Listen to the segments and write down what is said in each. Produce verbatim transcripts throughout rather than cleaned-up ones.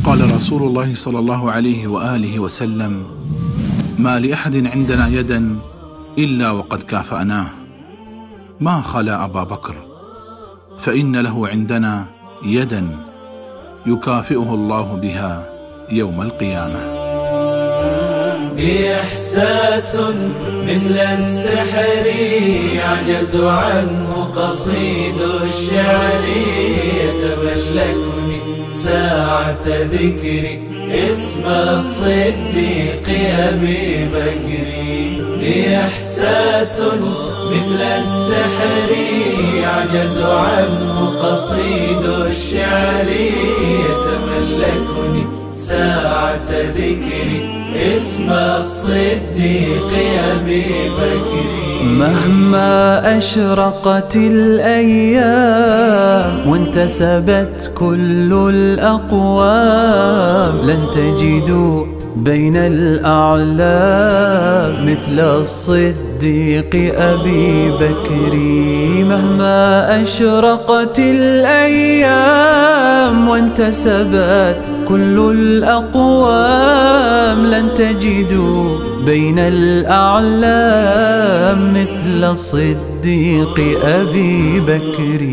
قال رسول الله صلى الله عليه وآله وسلم: ما لأحد عندنا يدا إلا وقد كافأناه، ما خلا أبا بكر، فإن له عندنا يدا يكافئه الله بها يوم القيامة. إحساس مثل السحر يعجز عنه قصيد الشعر، يتملكني ساعة ذكري اسم الصديق أبي بكر. إحساس مثل السحر يعجز عنه قصيد الشعر، يتملكني ساعة ذكري اسم الصديق أبي بكر. مهما أشرقت الأيام وانتسبت كل الأقوام، لن تجدوا بين الأعلام مثل الصديق أبي بكر. مهما أشرقت الأيام وانتسبت كل الأقوام، لن تجدوا بين الأعلام مثل الصديق أبي بكر.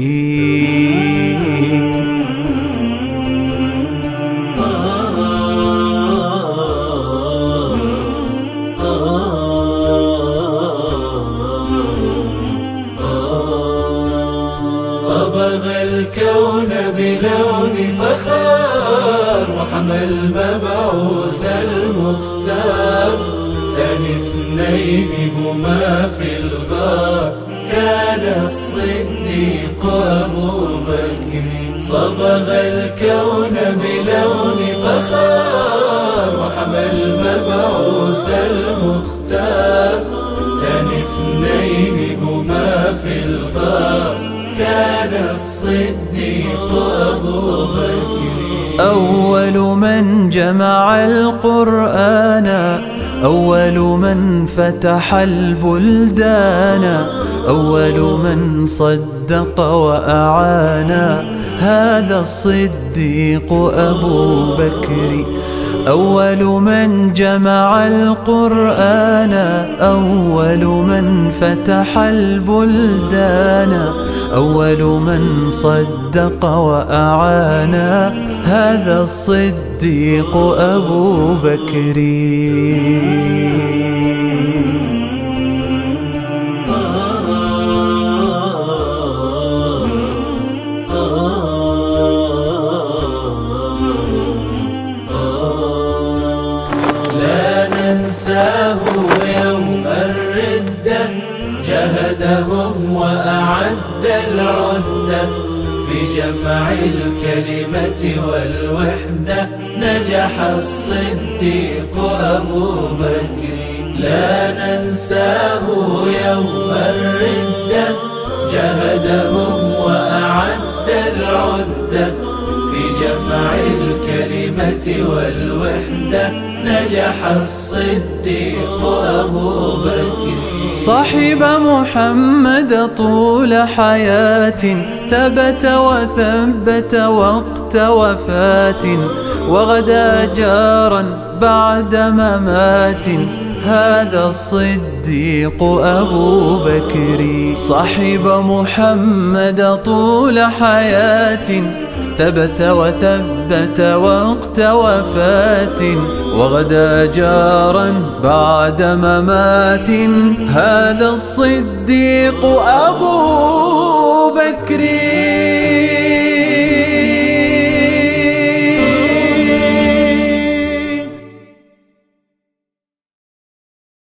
صبغ الكون بلون فخار، وحمى المبعوث المختار. ثاني اثنين هما في الغار، كان الصديق أبو بكر. صبغ الكون بلون فخار، وحمى المبعوث المختار. ثاني اثنين هما في الغار، كان الصديق أبو بكر. أول من جمع القرآن، أول من فتح البلدان، أول من صدق وأعانا، هذا الصديق أبو بكر. أول من جمع القرآن، أول من فتح البلدان، أول من صدق وأعانا، هذا الصديق أبو بكر. ننساه يوم الردة، جهدهم وأعد العدة. في جمع الكلمة والوحدة نجح الصديق أبو بكر. لا ننساه يوم الردة، جهدهم وأعد العدة. في جمع الكلمة والوحدة نجح الصديق أبو بكر. صاحب محمد طول حياة، ثبت وثبت وقت وفاة، وغدا جارا بعد ممات، هذا الصديق أبو بكر. صاحب محمد طول حياة، ثبت وثبت وقت وفاة، وغدا جارا بعد ممات، هذا الصديق أبو